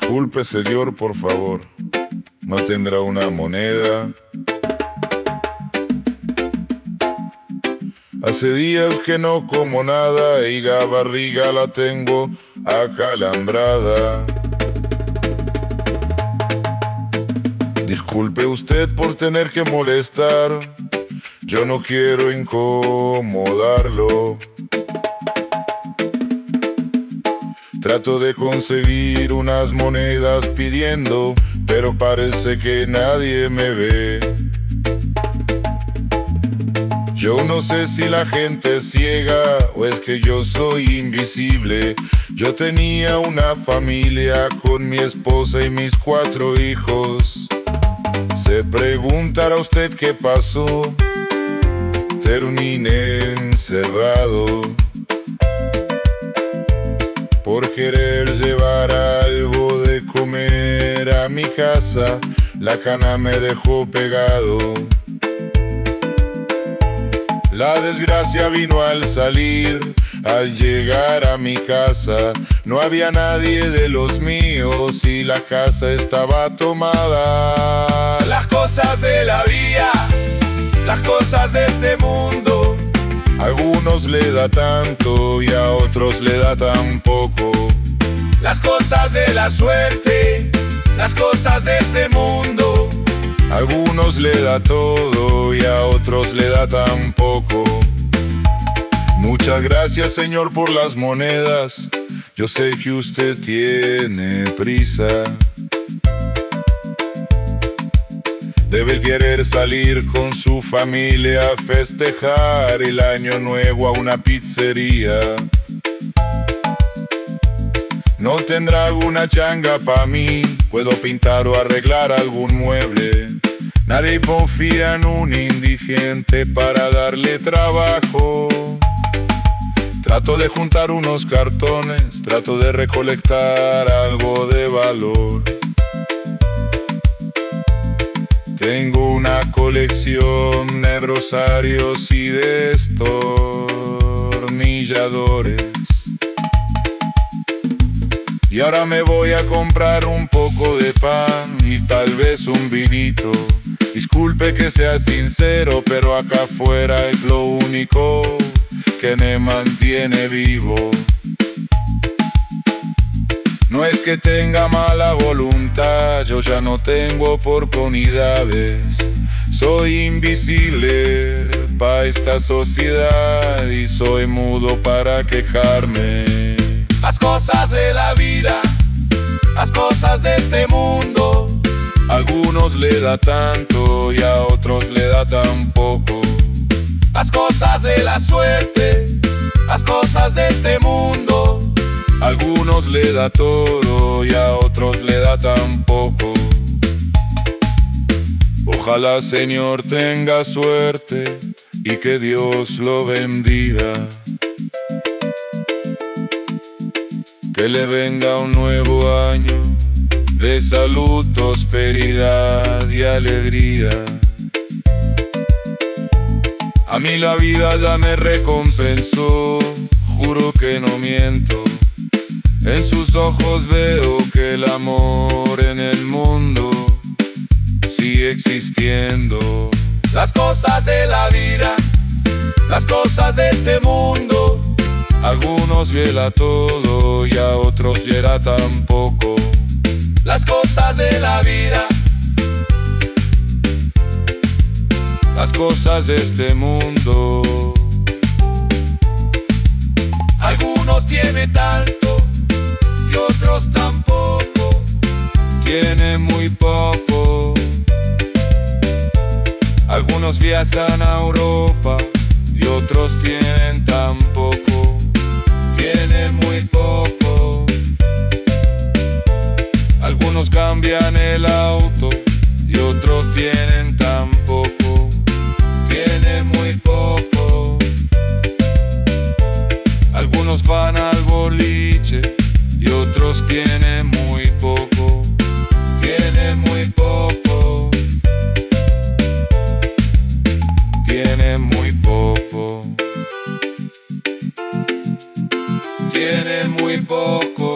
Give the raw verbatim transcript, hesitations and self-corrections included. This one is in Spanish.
Disculpe, señor, por favor. ¿No tendrá una moneda? Hace días que no como nada y la barriga la tengo acalambrada. Disculpe usted por tener que molestar, yo no quiero incomodarlo. Trato de conseguir unas monedas pidiendo, pero parece que nadie me ve. Yo no sé si la gente es ciega o es que yo soy invisible. Yo tenía una familia con mi esposa y mis cuatro hijos. Se preguntará usted qué pasó, terminé encerrado por querer llevar algo de comer a mi casa. La cana me dejó pegado. La desgracia vino al salir, al llegar a mi casa. No había nadie de los míos y la casa estaba tomada. Las cosas de la vida, las cosas de este mundo, a algunos le da tanto y a otros le da tan poco. Las cosas de la suerte, las cosas de este mundo, a algunos le da todo y a otros le da tan poco. Muchas gracias, señor, por las monedas. Yo sé que usted tiene prisa. Debe querer salir con su familia a festejar el año nuevo a una pizzería. No tendrá alguna changa pa' mí, puedo pintar o arreglar algún mueble. Nadie confía en un indigente para darle trabajo. Trato de juntar unos cartones, trato de recolectar algo de valor. Tengo una colección de rosarios y de destornilladores. Y ahora me voy a comprar un poco de pan y tal vez un vinito. Disculpe que sea sincero, pero acá afuera es lo único que me mantiene vivo. No es que tenga mala voluntad, yo ya no tengo oportunidades. Soy invisible pa' esta sociedad y soy mudo para quejarme. Las cosas de la vida, las cosas de este mundo, a algunos le da tanto y a otros le da tan poco. Las cosas de la suerte, las cosas de este mundo, a algunos le da todo y a otros le da tan poco. Ojalá, señor, tenga suerte y que Dios lo bendiga. Que le venga un nuevo año de salud, prosperidad y alegría. A mí la vida ya me recompensó, juro que no miento. En sus ojos veo que el amor en el mundo sigue existiendo. Las cosas de la vida, las cosas de este mundo, a algunos hiela todo y a otros hiela tan poco. Las cosas de la vida, las cosas de este mundo, algunos tienen tanto y otros tampoco. Tienen muy poco. Algunos viajan a Europa y otros tienen tan poco. Tienen muy poco. Algunos cambian el auto y otros tienen tan poco. Tienen muy poco. Algunos van al boliche y otros tienen muy poco. Tienen muy poco. Tienen muy poco. Tienen muy poco.